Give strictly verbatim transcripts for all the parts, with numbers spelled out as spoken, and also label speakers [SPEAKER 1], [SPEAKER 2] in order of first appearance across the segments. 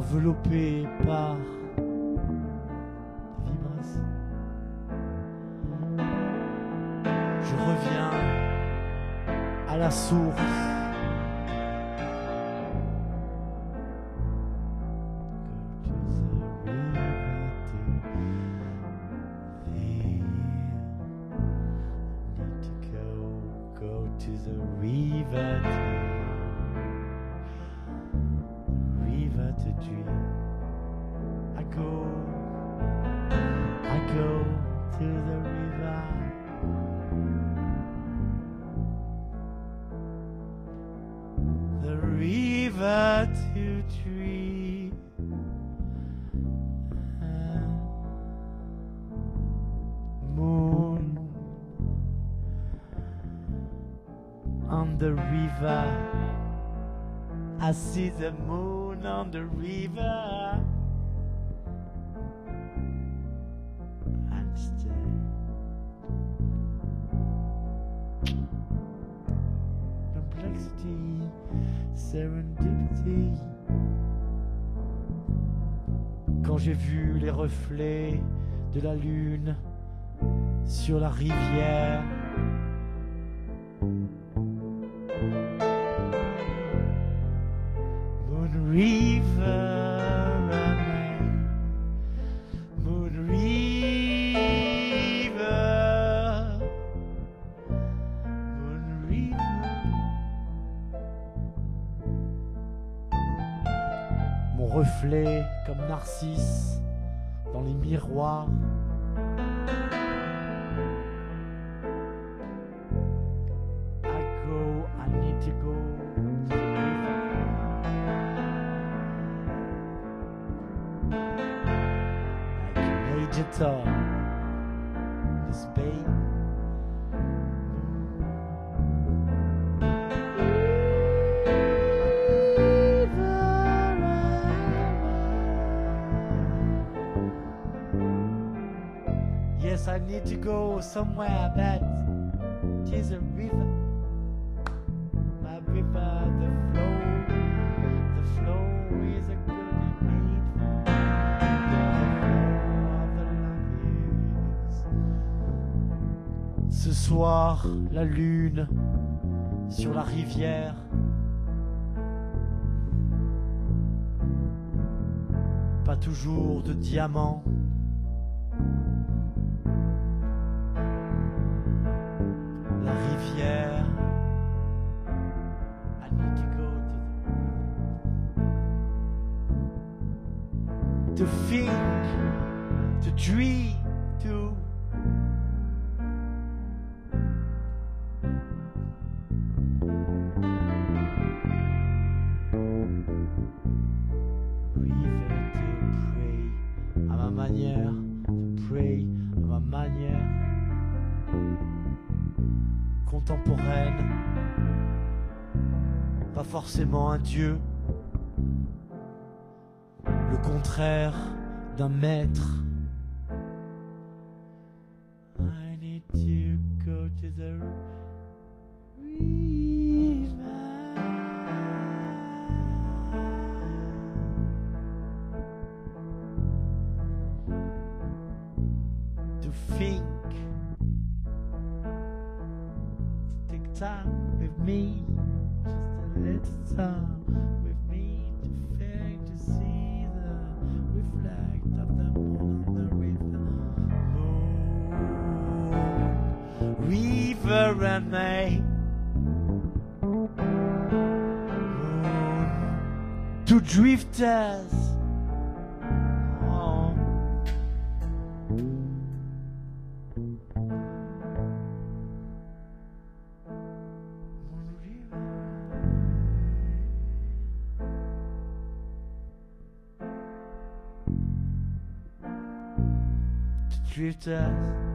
[SPEAKER 1] enveloppé par des vibrations. Je reviens à la source. The river, I see the moon on the river, and stay. Complexity, serendipity. Quand j'ai vu les reflets de la lune sur la rivière, river, moon river, moon river. Mon reflet comme Narcisse dans les miroirs. I go, I need to go. Guitar, this bass. Yes, I need to go somewhere that is a river. My river, the flow, the flow is a good and needful. Ce soir, la lune sur la rivière. Pas toujours de diamants. La rivière. I need to go to the to think, to dream, to manière, to pray à ma manière contemporaine, pas forcément un dieu, le contraire d'un maître. I need to go to the river. Think, take time with me, just a little time with me to think, to see the reflect of the moon on the river, moon, river and me, moon, two drifters. Drifters.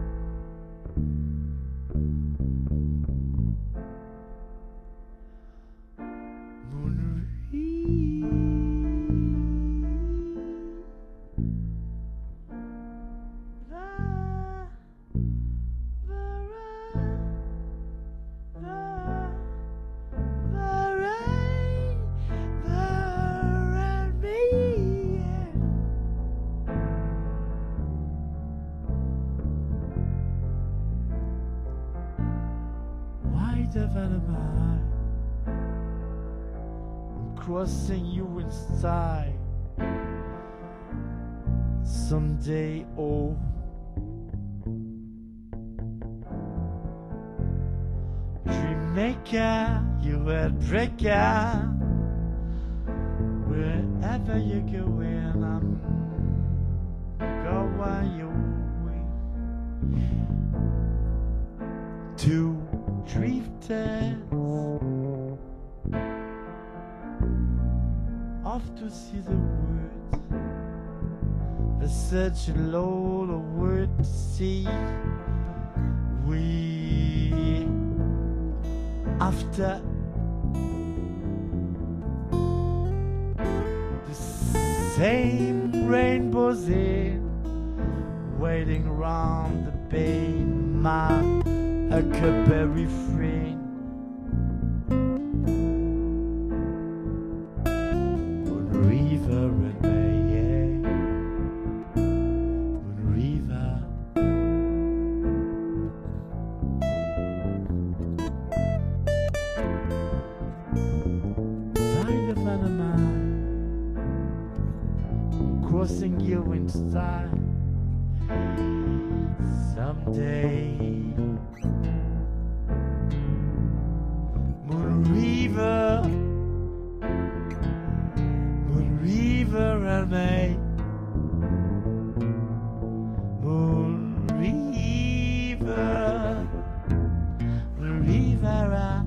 [SPEAKER 1] Moon river, the, the, the rain, the rain, me. of animal. I'm crossing you inside. Someday, oh, dream maker, you will breaker. Wherever you go, when I'm going your way. Two drifters off to see the world. There's such a load of words to see. We after the same rainbows in, waiting around the bay, my huckleberry friend. Moon River and May, yeah. Moon River. Side of animal, crossing you inside. Someday, Moon River, Moon River and May, Moon River, Moon River.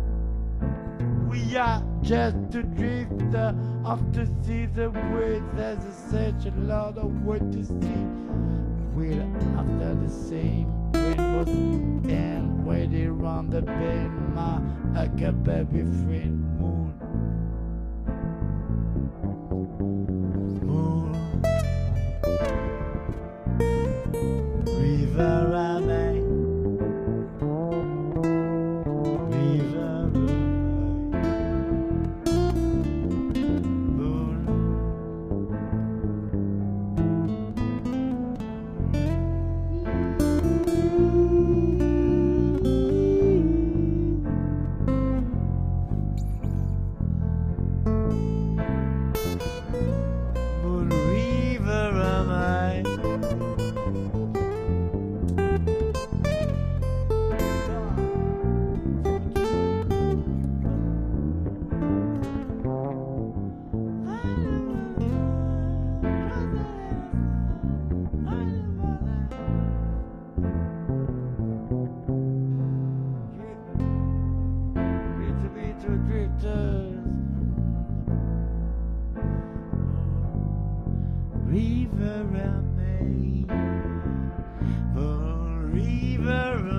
[SPEAKER 1] We are just a drifter off to see the words. There's a such a lot of words to see. We're after the same rainbows and waiting around the bend, my huckleberry friend. Moon, Moon River and May, River and May, Moon. Moon River and May. River and May, oh, River and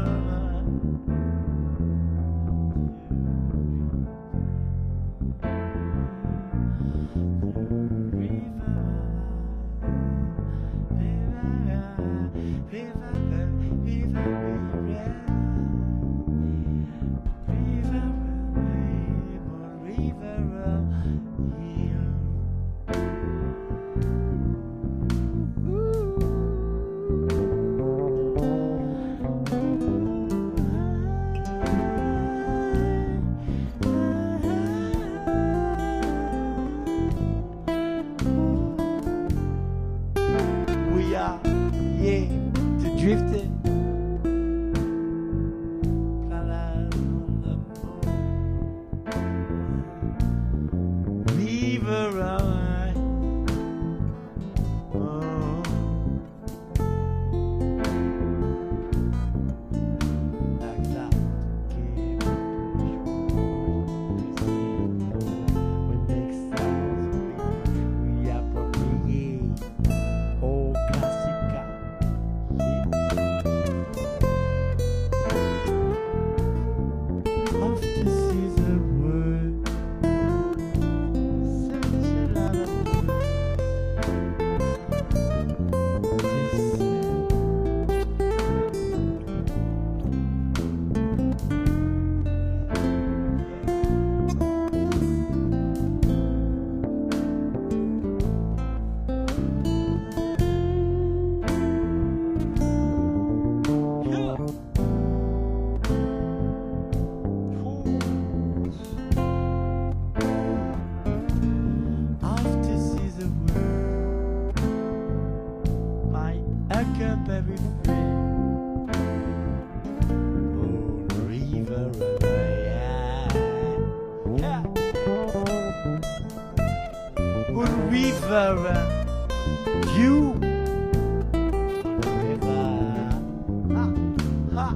[SPEAKER 1] river and you on the river. Ha, ha.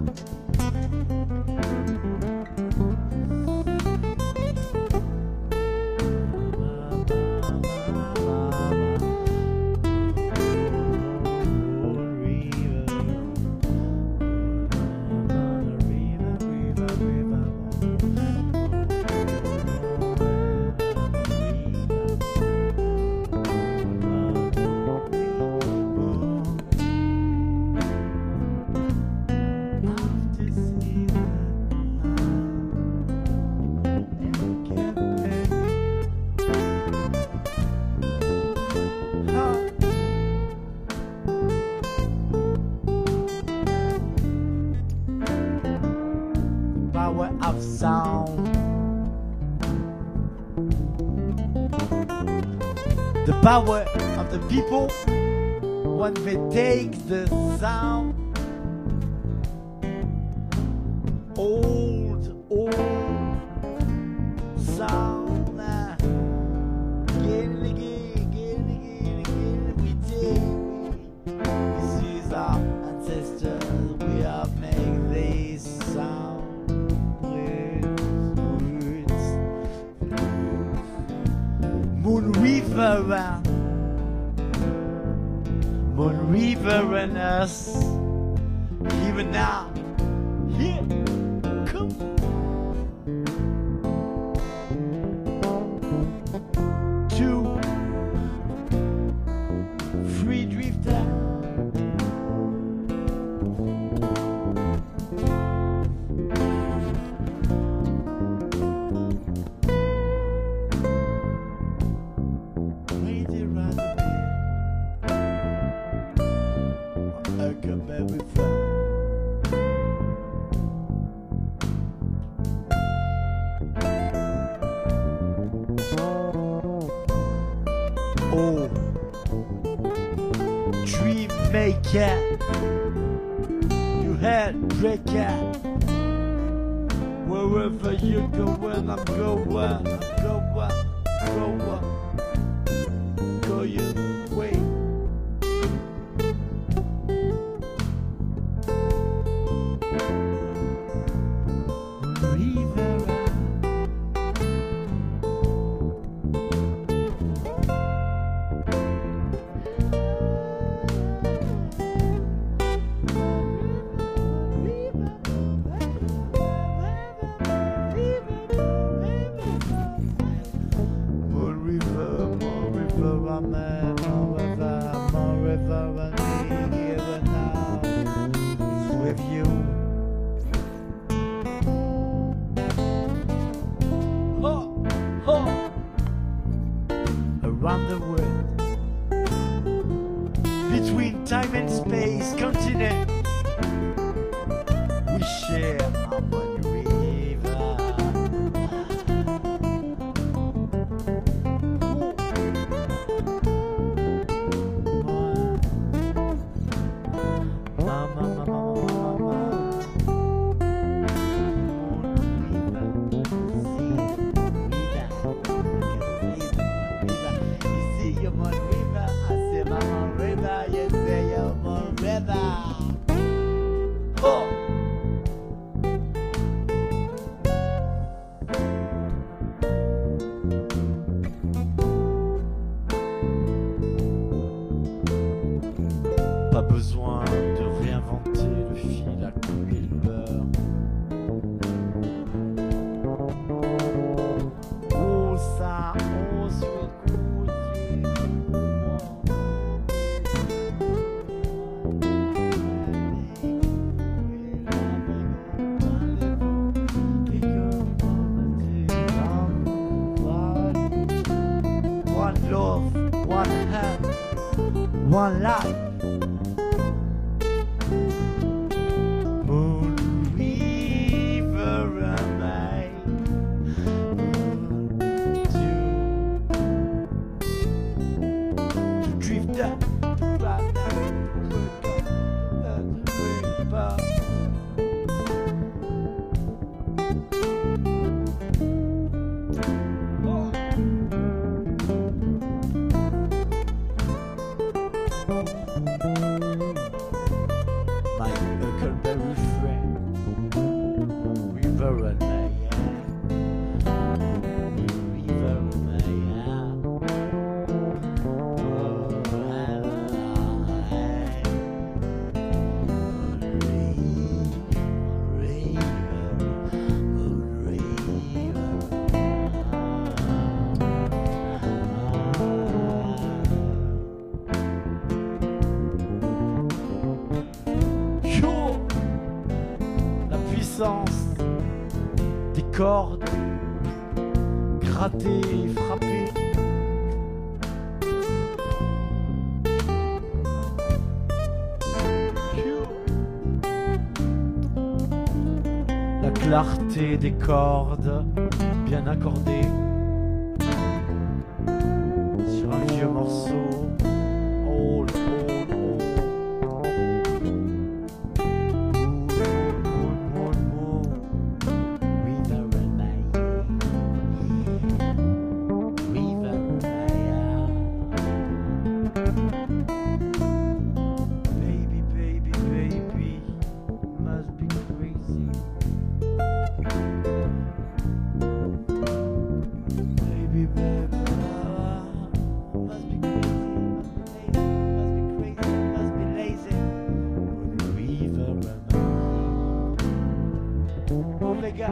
[SPEAKER 1] Power of sound, the power of the people when they take the sound, old, old sound, uh, again and again, again and again, again every day. This is our ancestors, we have made this sound. Moon River, Moon River and us, even now, here, come. Two, free drifter. Oh, dream maker, you head breaker. Wherever you going, I'm going, I'm going, going, go your way. With you, oh, oh, around the world, between time and space, continent, we share our one river. Mama, mama, mama. Pas besoin de réinventer le fil à couper le beurre. Oh ça, oh c'est cool. One love, one hand, one life. puissance des cordes grattées, frappées. La clarté des cordes bien accordées sur un vieux morceau. Old, old, old. Les gars,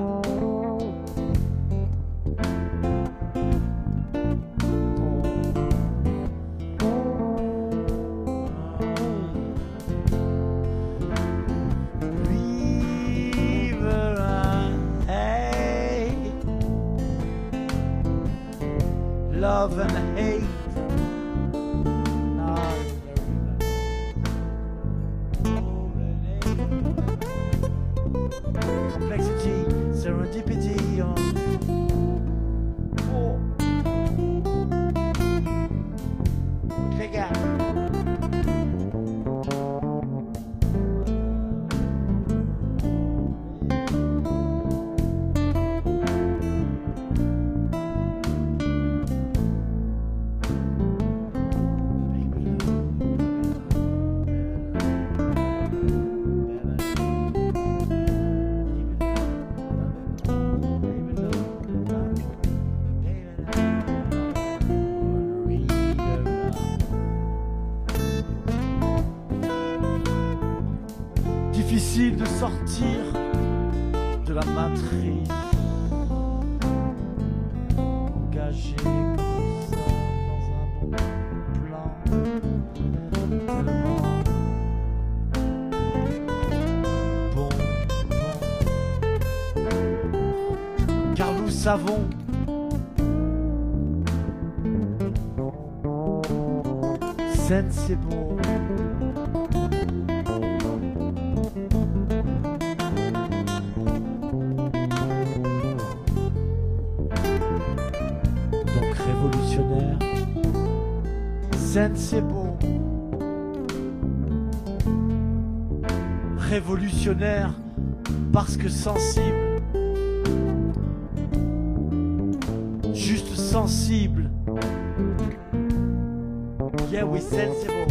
[SPEAKER 1] love and hate. Complexity, serendipity. Oh. Oh. Les gars. Difficile de sortir de la matrice, engagé comme ça dans un bon plan, tellement bon, bon, car nous savons scène c'est beau. Révolutionnaire, scène c'est beau. Révolutionnaire parce que sensible, juste sensible. Yeah, oui, scène c'est beau.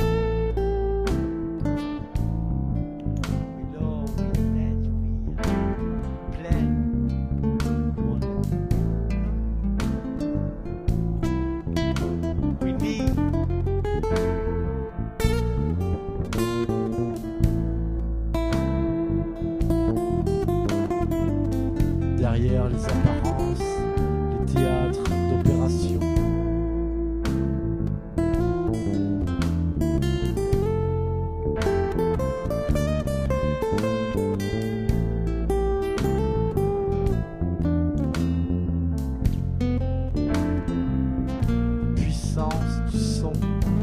[SPEAKER 1] Derrière les apparences, les théâtres d'opération. Puissance du son.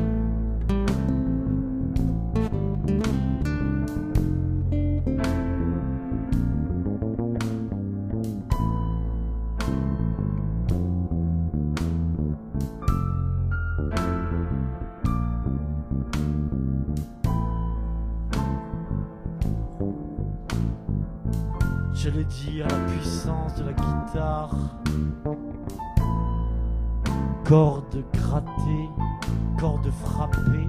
[SPEAKER 1] J'allais dire la puissance de la guitare, cordes grattées, cordes frappées.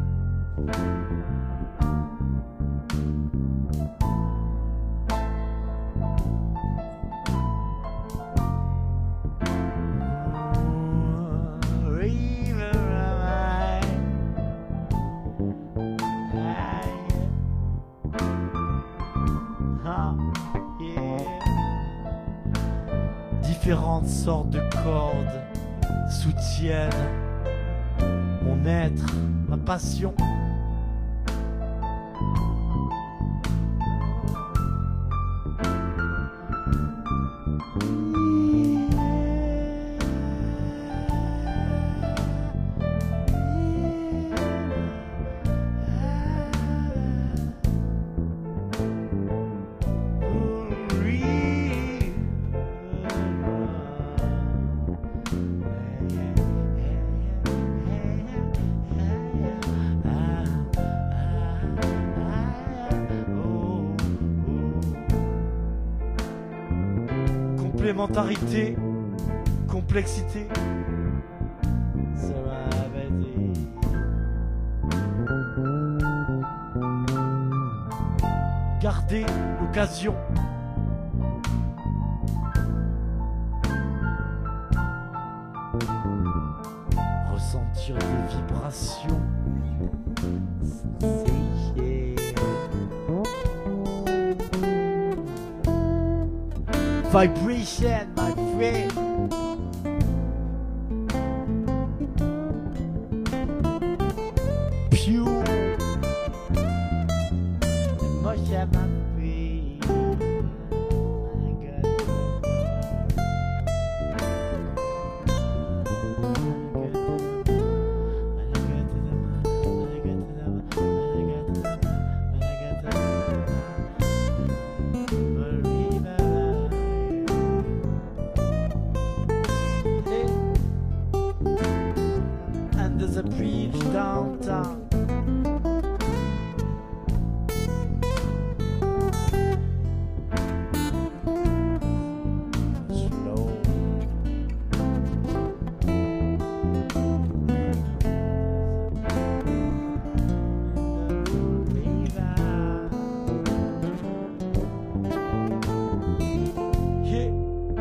[SPEAKER 1] Différentes sortes de cordes soutiennent mon être, ma passion. complémentarité, complexité. Serenity. Gardez l'occasion. Ressentir des vibrations. Vibration, my friend. Pure emotion, my friend. I got there's a bridge downtown. Slow. Yeah.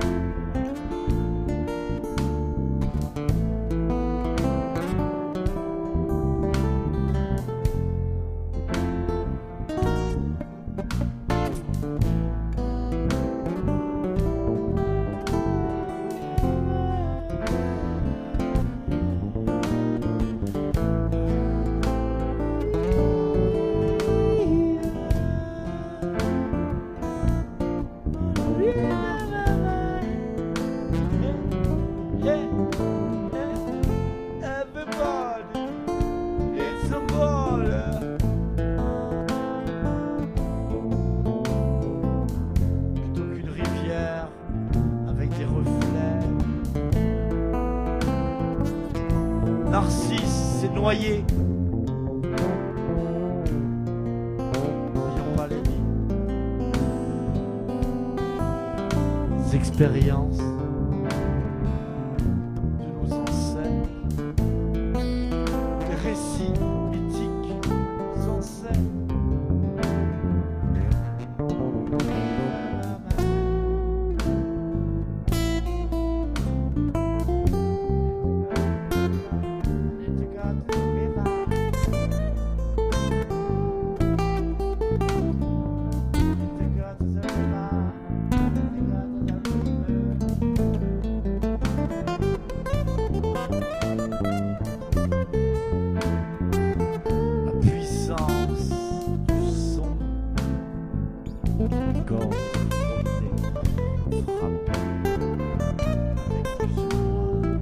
[SPEAKER 1] Everybody, it's a border. Plutôt qu'une rivière avec des reflets. Narcisse s'est noyé. Voyons pas les les expériences de nos ancêtres, les récits mythiques de nos ancêtres. Gorge frottée, frappée avec plus ou moins.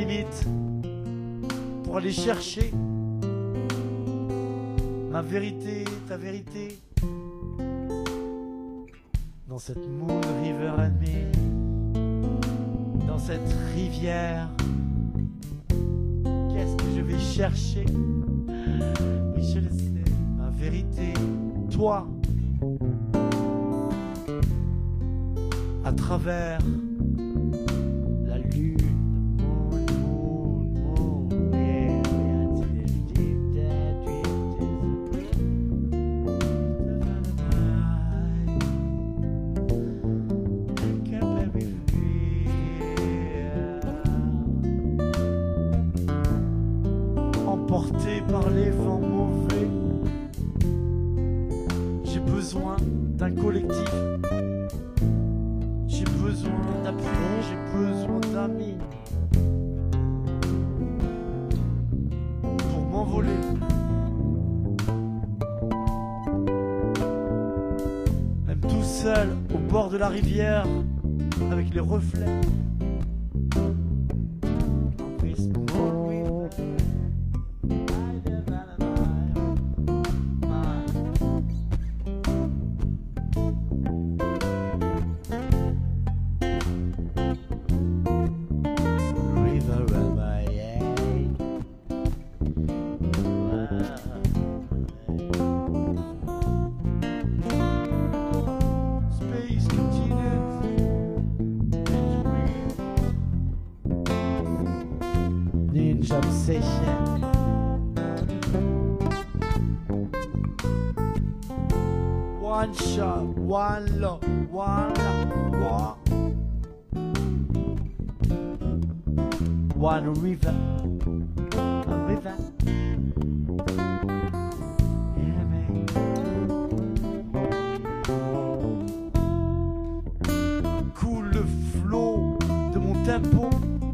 [SPEAKER 1] limites pour aller chercher ma vérité, ta vérité dans cette Moon River and Me, dans cette rivière. Qu'est-ce que je vais chercher? Oui, je le sais, ma vérité, toi, à travers la lune. Moon, moon, moon, yeah, emporté par les vents mauvais, j'ai besoin d'un collectif. J'ai besoin d'appui, j'ai besoin d'amis pour m'envoler. Même tout seul au bord de la rivière avec les reflets. Ninja Obsession. One shot, one love, one love, one, one river, a river. Yeah, man. Coule le flot de mon tempo.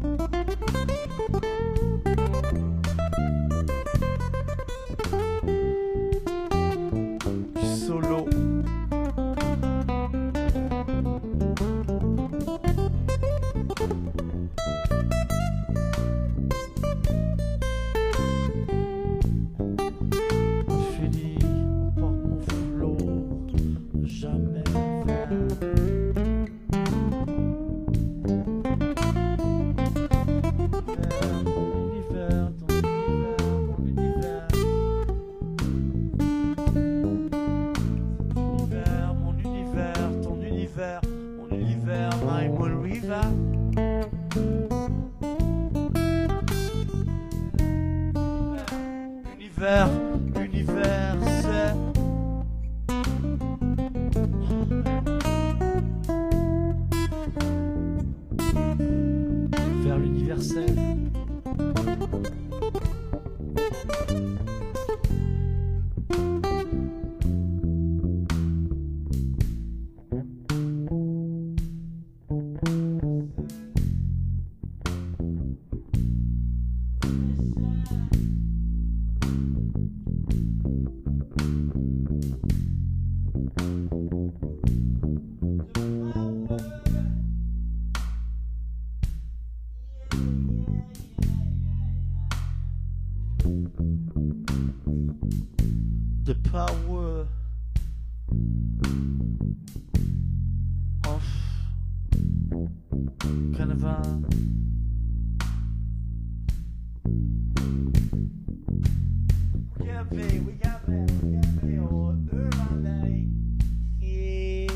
[SPEAKER 1] Solo. Fini, on porte mon flot, jamais vers mon univers, ton univers, mon univers. Mon univers, ton univers, mon univers, my Moon River. Univers, univers, c'est vers l'universel. The power of Carnival. We gotta pay, we gotta pay, we gotta pay all urban day. Yeah.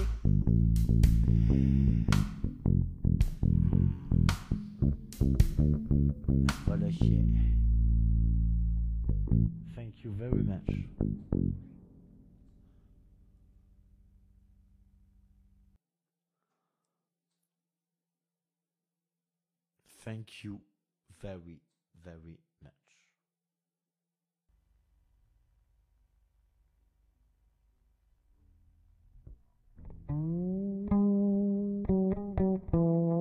[SPEAKER 1] Voilà shit. Thank you very much. Thank you very, very much.